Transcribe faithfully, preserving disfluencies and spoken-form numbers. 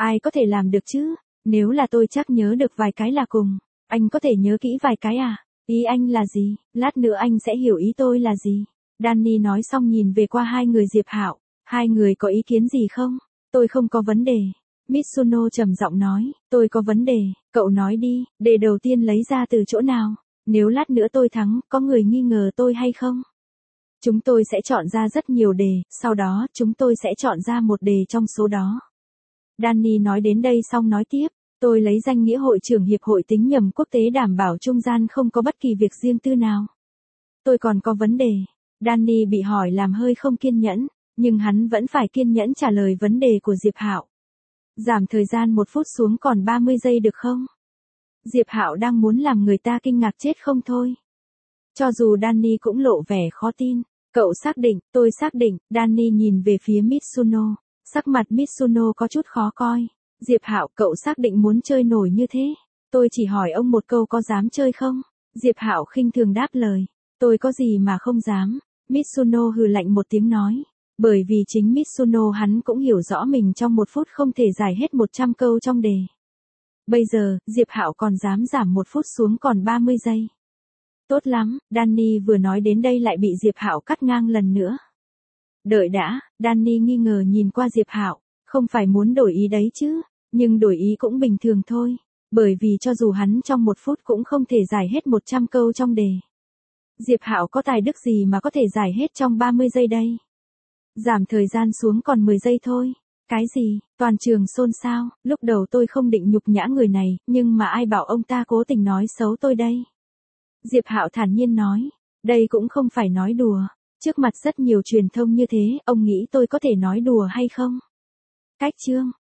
Ai có thể làm được chứ? Nếu là tôi chắc nhớ được vài cái là cùng. Anh có thể nhớ kỹ vài cái à? Ý anh là gì? Lát nữa anh sẽ hiểu ý tôi là gì. Danny nói xong nhìn về qua hai người Diệp Hạo. Hai người có ý kiến gì không? Tôi không có vấn đề. Mitsuno trầm giọng nói, tôi có vấn đề, cậu nói đi, đề đầu tiên lấy ra từ chỗ nào? Nếu lát nữa tôi thắng, có người nghi ngờ tôi hay không? Chúng tôi sẽ chọn ra rất nhiều đề, sau đó chúng tôi sẽ chọn ra một đề trong số đó. Danny nói đến đây xong nói tiếp, tôi lấy danh nghĩa hội trưởng Hiệp hội Tính nhầm Quốc tế đảm bảo trung gian không có bất kỳ việc riêng tư nào. Tôi còn có vấn đề. Danny bị hỏi làm hơi không kiên nhẫn, nhưng hắn vẫn phải kiên nhẫn trả lời vấn đề của Diệp Hạo. Giảm thời gian một phút xuống còn ba mươi giây được không? Diệp Hạo đang muốn làm người ta kinh ngạc chết không thôi. Cho dù Danny cũng lộ vẻ khó tin. Cậu xác định, tôi xác định, Danny nhìn về phía Mitsuno. Sắc mặt Mitsuno có chút khó coi. Diệp Hạo, cậu xác định muốn chơi nổi như thế? Tôi chỉ hỏi ông một câu có dám chơi không? Diệp Hạo khinh thường đáp lời. Tôi có gì mà không dám? Mitsuno hừ lạnh một tiếng nói. Bởi vì chính Mitsuno hắn cũng hiểu rõ mình trong một phút không thể giải hết một trăm câu trong đề. Bây giờ, Diệp Hạo còn dám giảm một phút xuống còn ba mươi giây. Tốt lắm, Danny vừa nói đến đây lại bị Diệp Hạo cắt ngang lần nữa. Đợi đã, Danny nghi ngờ nhìn qua Diệp Hạo, không phải muốn đổi ý đấy chứ, nhưng đổi ý cũng bình thường thôi, bởi vì cho dù hắn trong một phút cũng không thể giải hết một trăm câu trong đề. Diệp Hạo có tài đức gì mà có thể giải hết trong ba mươi giây đây? Giảm thời gian xuống còn mười giây thôi. Cái gì? Toàn trường xôn xao, lúc đầu tôi không định nhục nhã người này, nhưng mà ai bảo ông ta cố tình nói xấu tôi đây? Diệp Hạo thản nhiên nói, đây cũng không phải nói đùa, trước mặt rất nhiều truyền thông như thế, ông nghĩ tôi có thể nói đùa hay không? Cách chương